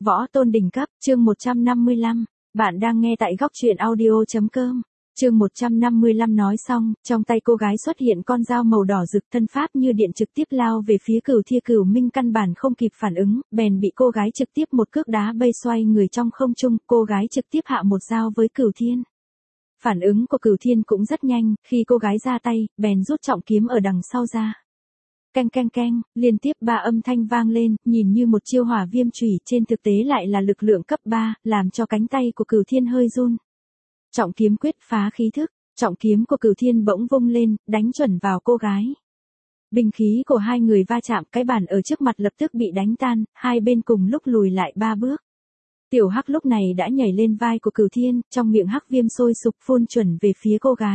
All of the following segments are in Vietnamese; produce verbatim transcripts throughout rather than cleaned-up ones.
Võ tôn đỉnh cấp, chương một trăm năm mươi lăm. Bạn đang nghe tại góc truyện audio chấm com. Chương một trăm năm mươi lăm nói xong, trong tay cô gái xuất hiện con dao màu đỏ rực, thân pháp như điện trực tiếp lao về phía Cửu Thia. Cửu Minh căn bản không kịp phản ứng, bèn bị cô gái trực tiếp một cước đá bay xoay người trong không trung, cô gái trực tiếp hạ một dao với Cửu Thiên. Phản ứng của Cửu Thiên cũng rất nhanh, khi cô gái ra tay, bèn rút trọng kiếm ở đằng sau ra. Keng keng keng, liên tiếp ba âm thanh vang lên, nhìn như một chiêu hỏa viêm chủy, trên thực tế lại là lực lượng cấp ba, làm cho cánh tay của Cửu Thiên hơi run. Trọng kiếm quyết phá khí thức, trọng kiếm của Cửu Thiên bỗng vung lên, đánh chuẩn vào cô gái. Binh khí của hai người va chạm, cái bàn ở trước mặt lập tức bị đánh tan, hai bên cùng lúc lùi lại ba bước. Tiểu Hắc lúc này đã nhảy lên vai của Cửu Thiên, trong miệng hắc viêm sôi sục phun chuẩn về phía cô gái.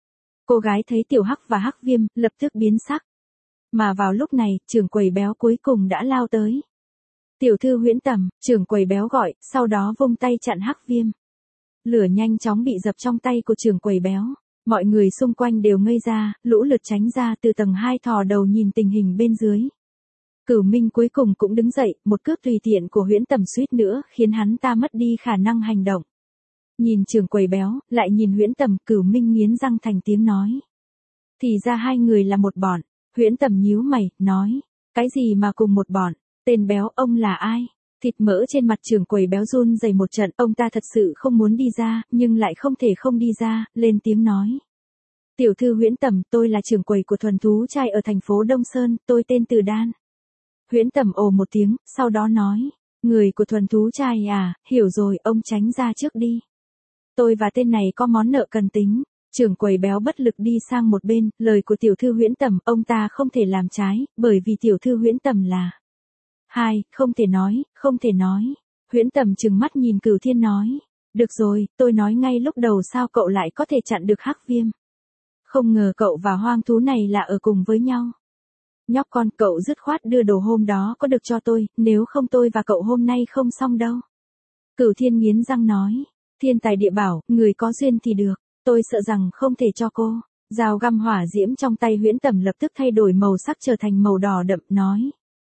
Cô gái thấy Tiểu Hắc và hắc viêm, lập tức biến sắc. Mà vào lúc này, trưởng quầy béo cuối cùng đã lao tới. Tiểu thư Huyễn Tầm, trưởng quầy béo gọi, sau đó vung tay chặn hắc viêm. Lửa nhanh chóng bị dập trong tay của trưởng quầy béo. Mọi người xung quanh đều ngây ra, lũ lượt tránh ra từ tầng hai thò đầu nhìn tình hình bên dưới. Cửu Minh cuối cùng cũng đứng dậy, một cước tùy tiện của Huyễn Tầm suýt nữa khiến hắn ta mất đi khả năng hành động. Nhìn trưởng quầy béo, lại nhìn Huyễn Tầm, Cửu Minh nghiến răng thành tiếng nói. Thì ra hai người là một bọn. Huyễn Tầm nhíu mày, nói. Cái gì mà cùng một bọn? Tên béo, ông là ai? Thịt mỡ trên mặt trưởng quầy béo run rẩy một trận, ông ta thật sự không muốn đi ra, nhưng lại không thể không đi ra, lên tiếng nói. Tiểu thư Huyễn Tầm, tôi là trưởng quầy của thuần thú trai ở thành phố Đông Sơn, tôi tên Từ Đan. Huyễn Tầm ồ một tiếng, sau đó nói. Người của thuần thú trai à, hiểu rồi, ông tránh ra trước đi. Tôi và tên này có món nợ cần tính. Trưởng quầy béo bất lực đi sang một bên, lời của tiểu thư Huyễn Tầm, ông ta không thể làm trái, bởi vì tiểu thư Huyễn Tầm là. Hai, không thể nói, không thể nói. Huyễn Tầm trừng mắt nhìn Cửu Thiên nói. Được rồi, tôi nói ngay lúc đầu sao cậu lại có thể chặn được hắc viêm. Không ngờ cậu và hoang thú này là ở cùng với nhau. Nhóc con, cậu dứt khoát đưa đồ hôm đó có được cho tôi, nếu không tôi và cậu hôm nay không xong đâu. Cửu Thiên nghiến răng nói. Thiên tài địa bảo, người có duyên thì được. Tôi sợ rằng không thể cho cô. Dao găm hỏa diễm trong tay Huyễn Tầm lập tức thay đổi màu sắc trở thành màu đỏ đậm, nói.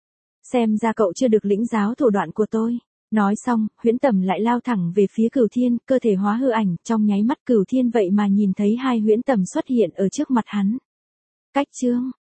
Xem ra cậu chưa được lĩnh giáo thủ đoạn của tôi. Nói xong, Huyễn Tầm lại lao thẳng về phía Cửu Thiên, cơ thể hóa hư ảnh, trong nháy mắt Cửu Thiên vậy mà nhìn thấy hai Huyễn Tầm xuất hiện ở trước mặt hắn. Cách chương.